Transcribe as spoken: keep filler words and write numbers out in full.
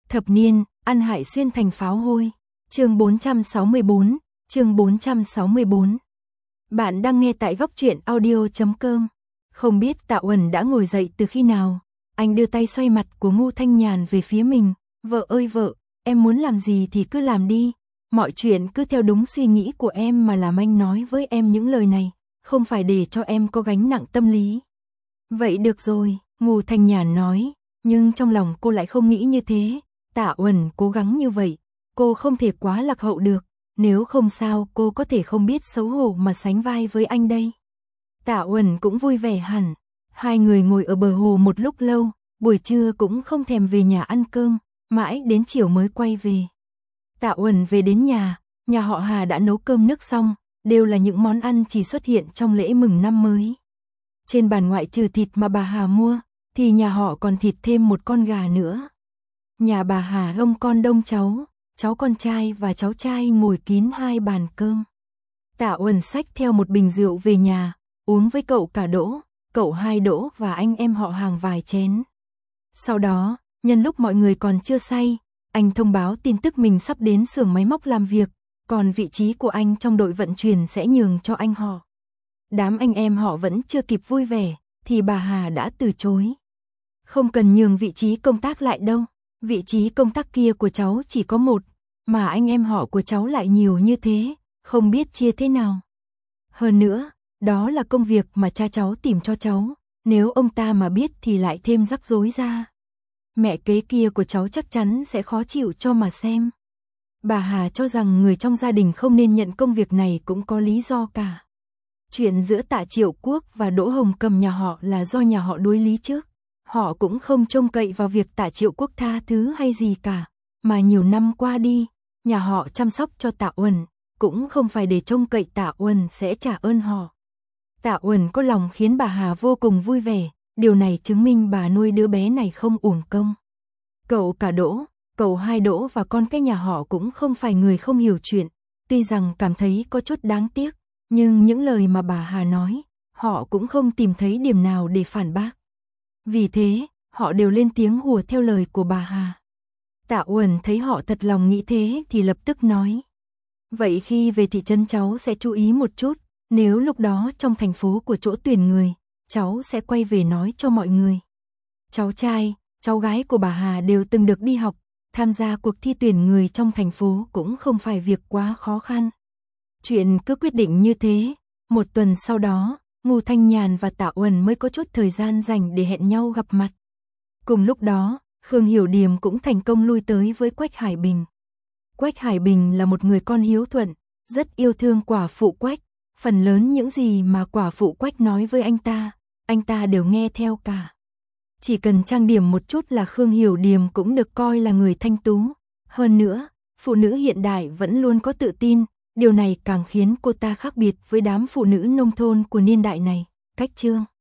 Thập niên, ăn hại xuyên thành pháo hôi. Chương bốn trăm sáu mươi bốn, chương bốn trăm sáu mươi bốn. Bạn đang nghe tại góc truyện audio chấm com. Không biết Tạ Uẩn đã ngồi dậy từ khi nào, anh đưa tay xoay mặt của Ngô Thanh Nhàn về phía mình, "Vợ ơi vợ, em muốn làm gì thì cứ làm đi, mọi chuyện cứ theo đúng suy nghĩ của em mà làm." Anh nói với em những lời này, không phải để cho em có gánh nặng tâm lý. "Vậy được rồi," Ngô Thanh Nhàn nói, nhưng trong lòng cô lại không nghĩ như thế. Tạ Uẩn cố gắng như vậy, cô không thể quá lạc hậu được, nếu không sao cô có thể không biết xấu hổ mà sánh vai với anh đây. Tạ Uẩn cũng vui vẻ hẳn, hai người ngồi ở bờ hồ một lúc lâu, buổi trưa cũng không thèm về nhà ăn cơm, mãi đến chiều mới quay về. Tạ Uẩn về đến nhà, nhà họ Hà đã nấu cơm nước xong, đều là những món ăn chỉ xuất hiện trong lễ mừng năm mới. Trên bàn ngoại trừ thịt mà bà Hà mua, thì nhà họ còn thịt thêm một con gà nữa. Nhà bà Hà ông con đông cháu, cháu con trai và cháu trai ngồi kín hai bàn cơm. Tạ Uẩn xách theo một bình rượu về nhà, uống với cậu cả Đỗ, cậu hai Đỗ và anh em họ Hàng vài chén. Sau đó, nhân lúc mọi người còn chưa say, anh thông báo tin tức mình sắp đến xưởng máy móc làm việc, còn vị trí của anh trong đội vận chuyển sẽ nhường cho anh họ. Đám anh em họ vẫn chưa kịp vui vẻ, thì bà Hà đã từ chối. "Không cần nhường vị trí công tác lại đâu, vị trí công tác kia của cháu chỉ có một, mà anh em họ của cháu lại nhiều như thế, không biết chia thế nào. Hơn nữa, đó là công việc mà cha cháu tìm cho cháu, nếu ông ta mà biết thì lại thêm rắc rối ra. Mẹ kế kia của cháu chắc chắn sẽ khó chịu cho mà xem." Bà Hà cho rằng người trong gia đình không nên nhận công việc này cũng có lý do cả. Chuyện giữa Tạ Triệu Quốc và Đỗ Hồng Cầm nhà họ là do nhà họ đối lý trước. Họ cũng không trông cậy vào việc Tạ Triệu Quốc tha thứ hay gì cả, mà nhiều năm qua đi, nhà họ chăm sóc cho Tạ Uẩn, cũng không phải để trông cậy Tạ Uẩn sẽ trả ơn họ. Tạ Uẩn có lòng khiến bà Hà vô cùng vui vẻ, điều này chứng minh bà nuôi đứa bé này không uổng công. Cậu cả Đỗ, cậu hai Đỗ và con cái nhà họ cũng không phải người không hiểu chuyện, tuy rằng cảm thấy có chút đáng tiếc, nhưng những lời mà bà Hà nói, họ cũng không tìm thấy điểm nào để phản bác. Vì thế, họ đều lên tiếng hùa theo lời của bà Hà. Tạ Uẩn thấy họ thật lòng nghĩ thế thì lập tức nói: "Vậy khi về thị trấn cháu sẽ chú ý một chút, nếu lúc đó trong thành phố của chỗ tuyển người, cháu sẽ quay về nói cho mọi người." Cháu trai, cháu gái của bà Hà đều từng được đi học, tham gia cuộc thi tuyển người trong thành phố cũng không phải việc quá khó khăn. Chuyện cứ quyết định như thế, một tuần sau đó, Ngô Thanh Nhàn và Tạ Uẩn mới có chút thời gian dành để hẹn nhau gặp mặt. Cùng lúc đó, Khương Hiểu Điềm cũng thành công lui tới với Quách Hải Bình. Quách Hải Bình là một người con hiếu thuận, rất yêu thương quả phụ Quách, phần lớn những gì mà quả phụ Quách nói với anh ta, anh ta đều nghe theo cả. Chỉ cần trang điểm một chút là Khương Hiểu Điềm cũng được coi là người thanh tú. Hơn nữa, phụ nữ hiện đại vẫn luôn có tự tin, điều này càng khiến cô ta khác biệt với đám phụ nữ nông thôn của niên đại này. Cách chương